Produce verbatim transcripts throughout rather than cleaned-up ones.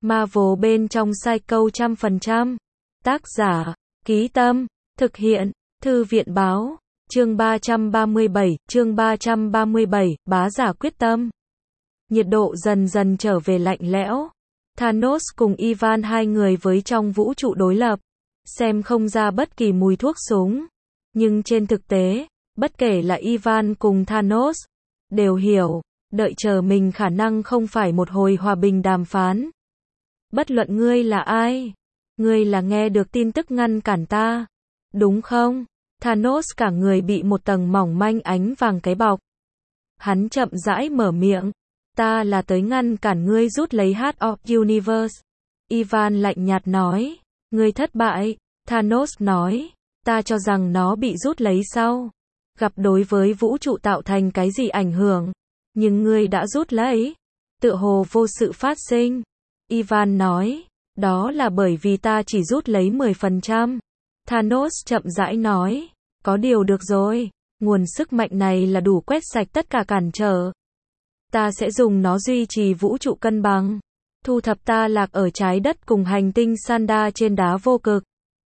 Marvel bên trong Psycho trăm phần trăm. Tác giả, Ký Tâm, thực hiện, Thư viện Báo, chương ba trăm ba mươi bảy, chương ba trăm ba mươi bảy, bá giả quyết tâm. Nhiệt độ dần dần trở về lạnh lẽo. Thanos cùng Ivan hai người với trong vũ trụ đối lập, xem không ra bất kỳ mùi thuốc súng. Nhưng trên thực tế, bất kể là Ivan cùng Thanos, đều hiểu, đợi chờ mình khả năng không phải một hồi hòa bình đàm phán. Bất luận ngươi là ai, ngươi là nghe được tin tức ngăn cản ta, đúng không? Thanos cả người bị một tầng mỏng manh ánh vàng cái bọc. Hắn chậm rãi mở miệng, ta là tới ngăn cản ngươi rút lấy Heart of Universe. Ivan lạnh nhạt nói, ngươi thất bại. Thanos nói, ta cho rằng nó bị rút lấy sau, gặp đối với vũ trụ tạo thành cái gì ảnh hưởng, nhưng ngươi đã rút lấy, tựa hồ vô sự phát sinh. Ivan nói, đó là bởi vì ta chỉ rút lấy mười phần trăm. Thanos chậm rãi nói, có điều được rồi, nguồn sức mạnh này là đủ quét sạch tất cả cản trở. Ta sẽ dùng nó duy trì vũ trụ cân bằng, thu thập ta lạc ở trái đất cùng hành tinh Sanda trên đá vô cực.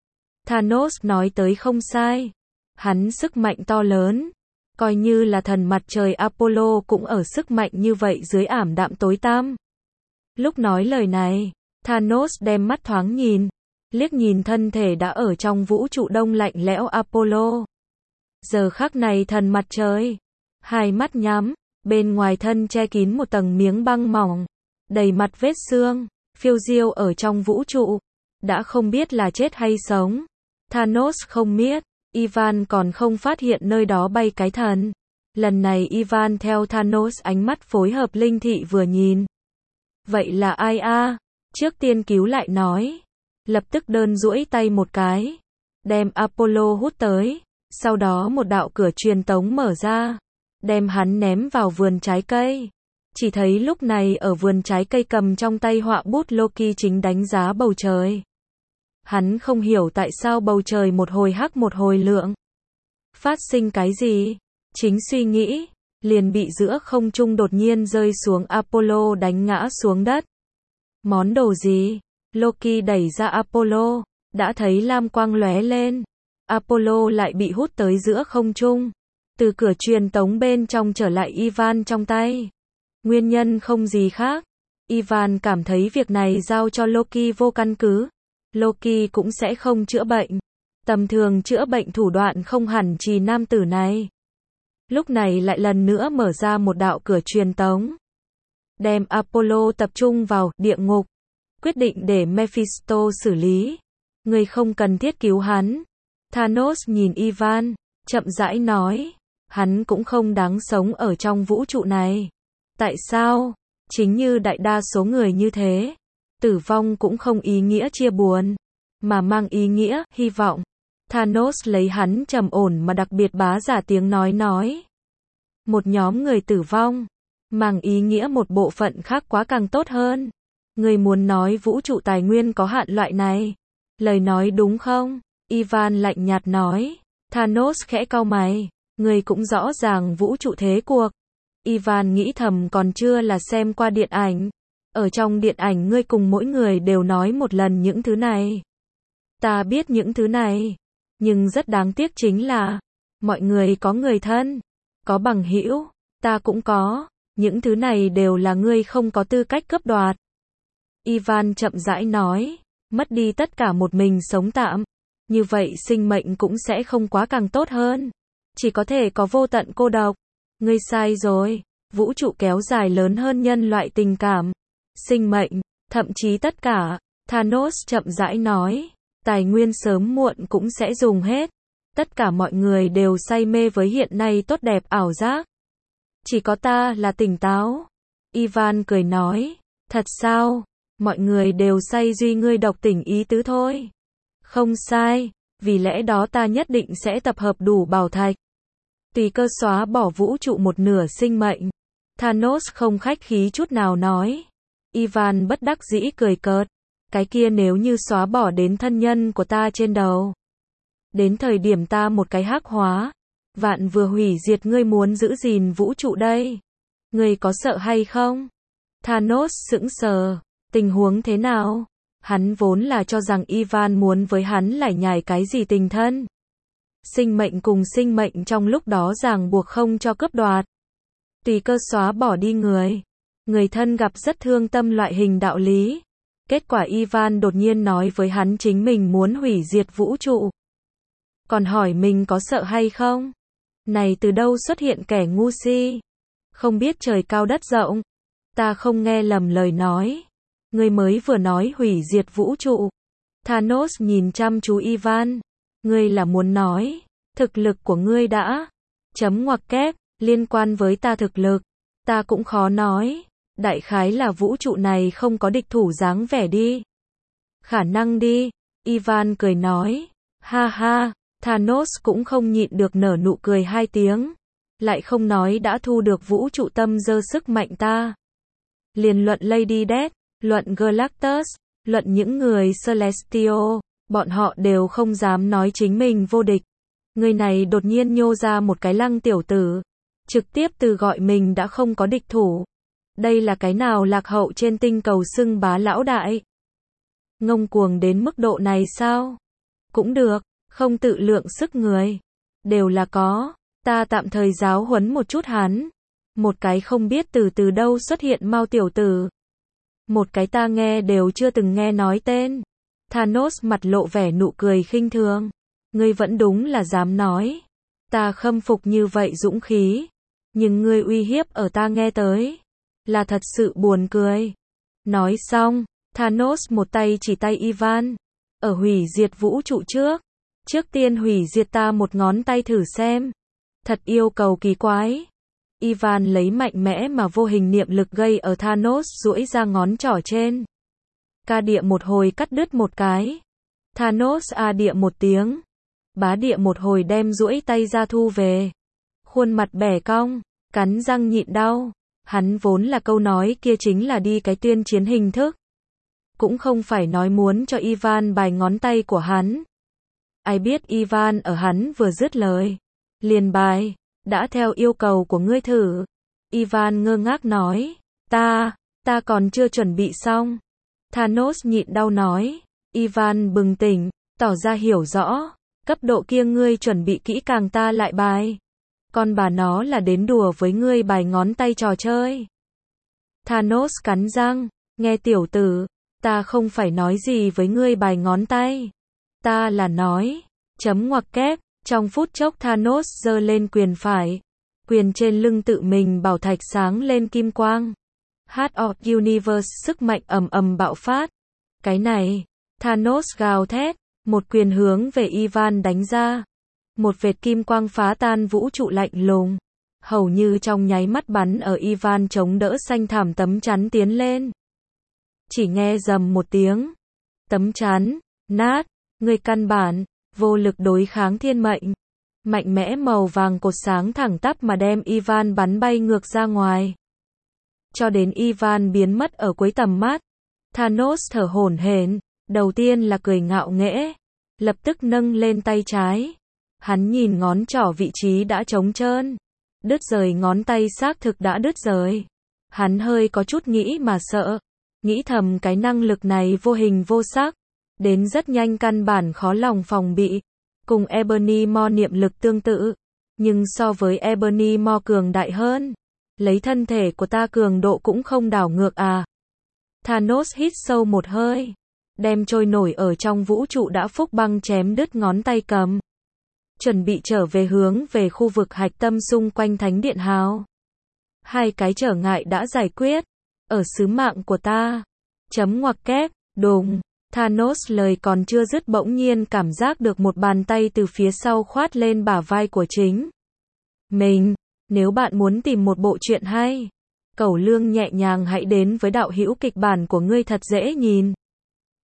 Thanos nói tới không sai, hắn sức mạnh to lớn, coi như là thần mặt trời Apollo cũng ở sức mạnh như vậy dưới ảm đạm tối tăm. Lúc nói lời này, Thanos đem mắt thoáng nhìn, liếc nhìn thân thể đã ở trong vũ trụ đông lạnh lẽo Apollo. Giờ khắc này thần mặt trời, hai mắt nhắm, bên ngoài thân che kín một tầng miếng băng mỏng, đầy mặt vết xương, phiêu diêu ở trong vũ trụ, đã không biết là chết hay sống. Thanos không biết, Ivan còn không phát hiện nơi đó bay cái thần. Lần này Ivan theo Thanos ánh mắt phối hợp linh thị vừa nhìn. Vậy là ai a? Trước tiên cứu lại nói. Lập tức đơn duỗi tay một cái, đem Apollo hút tới, sau đó một đạo cửa truyền tống mở ra, đem hắn ném vào vườn trái cây. Chỉ thấy lúc này ở vườn trái cây cầm trong tay họa bút Loki chính đánh giá bầu trời. Hắn không hiểu tại sao bầu trời một hồi hắc một hồi lượng. Phát sinh cái gì? Chính suy nghĩ, liền bị giữa không trung đột nhiên rơi xuống Apollo đánh ngã xuống đất. Món đồ gì? Loki đẩy ra Apollo, đã thấy lam quang lóe lên. Apollo lại bị hút tới giữa không trung. Từ cửa truyền tống bên trong trở lại Ivan trong tay. Nguyên nhân không gì khác. Ivan cảm thấy việc này giao cho Loki vô căn cứ. Loki cũng sẽ không chữa bệnh. Tầm thường chữa bệnh thủ đoạn không hẳn chỉ nam tử này. Lúc này lại lần nữa mở ra một đạo cửa truyền tống. Đem Apollo tập trung vào địa ngục. Quyết định để Mephisto xử lý. Người không cần thiết cứu hắn. Thanos nhìn Ivan, chậm rãi nói. Hắn cũng không đáng sống ở trong vũ trụ này. Tại sao? Chính như đại đa số người như thế. Tử vong cũng không ý nghĩa chia buồn, mà mang ý nghĩa hy vọng. Thanos lấy hắn trầm ổn mà đặc biệt bá giả tiếng nói nói. Một nhóm người tử vong, mang ý nghĩa một bộ phận khác quá càng tốt hơn. Người muốn nói vũ trụ tài nguyên có hạn loại này. Lời nói đúng không? Ivan lạnh nhạt nói. Thanos khẽ cau mày. Người cũng rõ ràng vũ trụ thế cuộc. Ivan nghĩ thầm còn chưa là xem qua điện ảnh. Ở trong điện ảnh ngươi cùng mỗi người đều nói một lần những thứ này. Ta biết những thứ này. Nhưng rất đáng tiếc chính là, mọi người có người thân, có bằng hữu, ta cũng có. Những thứ này đều là ngươi không có tư cách cướp đoạt. Ivan chậm rãi nói, mất đi tất cả một mình sống tạm. Như vậy sinh mệnh cũng sẽ không quá càng tốt hơn. Chỉ có thể có vô tận cô độc. Ngươi sai rồi. Vũ trụ kéo dài lớn hơn nhân loại tình cảm. Sinh mệnh, thậm chí tất cả. Thanos chậm rãi nói, tài nguyên sớm muộn cũng sẽ dùng hết. Tất cả mọi người đều say mê với hiện nay tốt đẹp ảo giác. Chỉ có ta là tỉnh táo. Ivan cười nói, thật sao? Mọi người đều say duy ngươi độc tỉnh ý tứ thôi. Không sai, vì lẽ đó ta nhất định sẽ tập hợp đủ bảo thạch. Tùy cơ xóa bỏ vũ trụ một nửa sinh mệnh. Thanos không khách khí chút nào nói. Ivan bất đắc dĩ cười cợt. Cái kia nếu như xóa bỏ đến thân nhân của ta trên đầu. Đến thời điểm ta một cái hắc hóa. Vạn vừa hủy diệt ngươi muốn giữ gìn vũ trụ đây. Ngươi có sợ hay không? Thanos sững sờ. Tình huống thế nào? Hắn vốn là cho rằng Ivan muốn với hắn lải nhải cái gì tình thân. Sinh mệnh cùng sinh mệnh trong lúc đó ràng buộc không cho cướp đoạt. Tùy cơ xóa bỏ đi người. Người thân gặp rất thương tâm loại hình đạo lý. Kết quả Ivan đột nhiên nói với hắn chính mình muốn hủy diệt vũ trụ. Còn hỏi mình có sợ hay không? Này từ đâu xuất hiện kẻ ngu si? Không biết trời cao đất rộng. Ta không nghe lầm lời nói. Ngươi mới vừa nói hủy diệt vũ trụ. Thanos nhìn chăm chú Ivan. Ngươi là muốn nói, thực lực của ngươi đã. Chấm ngoặc kép, liên quan với ta thực lực. Ta cũng khó nói. Đại khái là vũ trụ này không có địch thủ dáng vẻ đi. Khả năng đi. Ivan cười nói. Ha ha. Thanos cũng không nhịn được nở nụ cười hai tiếng. Lại không nói đã thu được vũ trụ tâm dơ sức mạnh ta. Liền luận Lady Death, luận Galactus, luận những người Celestial, bọn họ đều không dám nói chính mình vô địch. Người này đột nhiên nhô ra một cái lăng tiểu tử. Trực tiếp từ gọi mình đã không có địch thủ. Đây là cái nào lạc hậu trên tinh cầu xưng bá lão đại. Ngông cuồng đến mức độ này sao? Cũng được, không tự lượng sức người. Đều là có, ta tạm thời giáo huấn một chút hắn. Một cái không biết từ từ đâu xuất hiện Mao tiểu tử. Một cái ta nghe đều chưa từng nghe nói tên. Thanos mặt lộ vẻ nụ cười khinh thường. Ngươi vẫn đúng là dám nói. Ta khâm phục như vậy dũng khí. Nhưng ngươi uy hiếp ở ta nghe tới. Là thật sự buồn cười. Nói xong, Thanos một tay chỉ tay Ivan. Ở hủy diệt vũ trụ trước. Trước tiên hủy diệt ta một ngón tay thử xem. Thật yêu cầu kỳ quái. Ivan lấy mạnh mẽ mà vô hình niệm lực gây ở Thanos duỗi ra ngón trỏ trên. Ca địa một hồi cắt đứt một cái. Thanos a địa một tiếng. Bá địa một hồi đem duỗi tay ra thu về. Khuôn mặt bẻ cong, cắn răng nhịn đau. Hắn vốn là câu nói kia chính là đi cái tuyên chiến hình thức. Cũng không phải nói muốn cho Ivan bài ngón tay của hắn. Ai biết Ivan ở hắn vừa dứt lời. Liền bài, đã theo yêu cầu của ngươi thử. Ivan ngơ ngác nói, ta, ta còn chưa chuẩn bị xong. Thanos nhịn đau nói, Ivan bừng tỉnh, tỏ ra hiểu rõ, cấp độ kia ngươi chuẩn bị kỹ càng ta lại bài. Con bà nó là đến đùa với ngươi bài ngón tay trò chơi. Thanos cắn răng, nghe tiểu tử, ta không phải nói gì với ngươi bài ngón tay. Ta là nói, chấm ngoặc kép, trong phút chốc Thanos giơ lên quyền phải. Quyền trên lưng tự mình bảo thạch sáng lên kim quang. Heart of Universe sức mạnh ầm ầm bạo phát. Cái này, Thanos gào thét, một quyền hướng về Ivan đánh ra. Một vệt kim quang phá tan vũ trụ lạnh lùng. Hầu như trong nháy mắt bắn ở Ivan chống đỡ xanh thảm tấm chắn tiến lên. Chỉ nghe rầm một tiếng. Tấm chắn, nát, người căn bản, vô lực đối kháng thiên mệnh. Mạnh mẽ màu vàng cột sáng thẳng tắp mà đem Ivan bắn bay ngược ra ngoài. Cho đến Ivan biến mất ở cuối tầm mắt. Thanos thở hổn hển, đầu tiên là cười ngạo nghễ, lập tức nâng lên tay trái. Hắn nhìn ngón trỏ vị trí đã trống trơn. Đứt rời ngón tay xác thực đã đứt rời. Hắn hơi có chút nghĩ mà sợ. Nghĩ thầm cái năng lực này vô hình vô sắc. Đến rất nhanh căn bản khó lòng phòng bị. Cùng Ebony Maw niệm lực tương tự. Nhưng so với Ebony Maw cường đại hơn. Lấy thân thể của ta cường độ cũng không đảo ngược à. Thanos hít sâu một hơi. Đem trôi nổi ở trong vũ trụ đã phúc băng chém đứt ngón tay cầm. Chuẩn bị trở về hướng về khu vực hạch tâm xung quanh Thánh Điện Hào. Hai cái trở ngại đã giải quyết. Ở sứ mạng của ta. Chấm ngoặc kép, đùng. Thanos lời còn chưa dứt bỗng nhiên cảm giác được một bàn tay từ phía sau khoát lên bả vai của chính mình. Nếu bạn muốn tìm một bộ truyện hay, Cẩu Lương nhẹ nhàng hãy đến với đạo hữu kịch bản của ngươi thật dễ nhìn.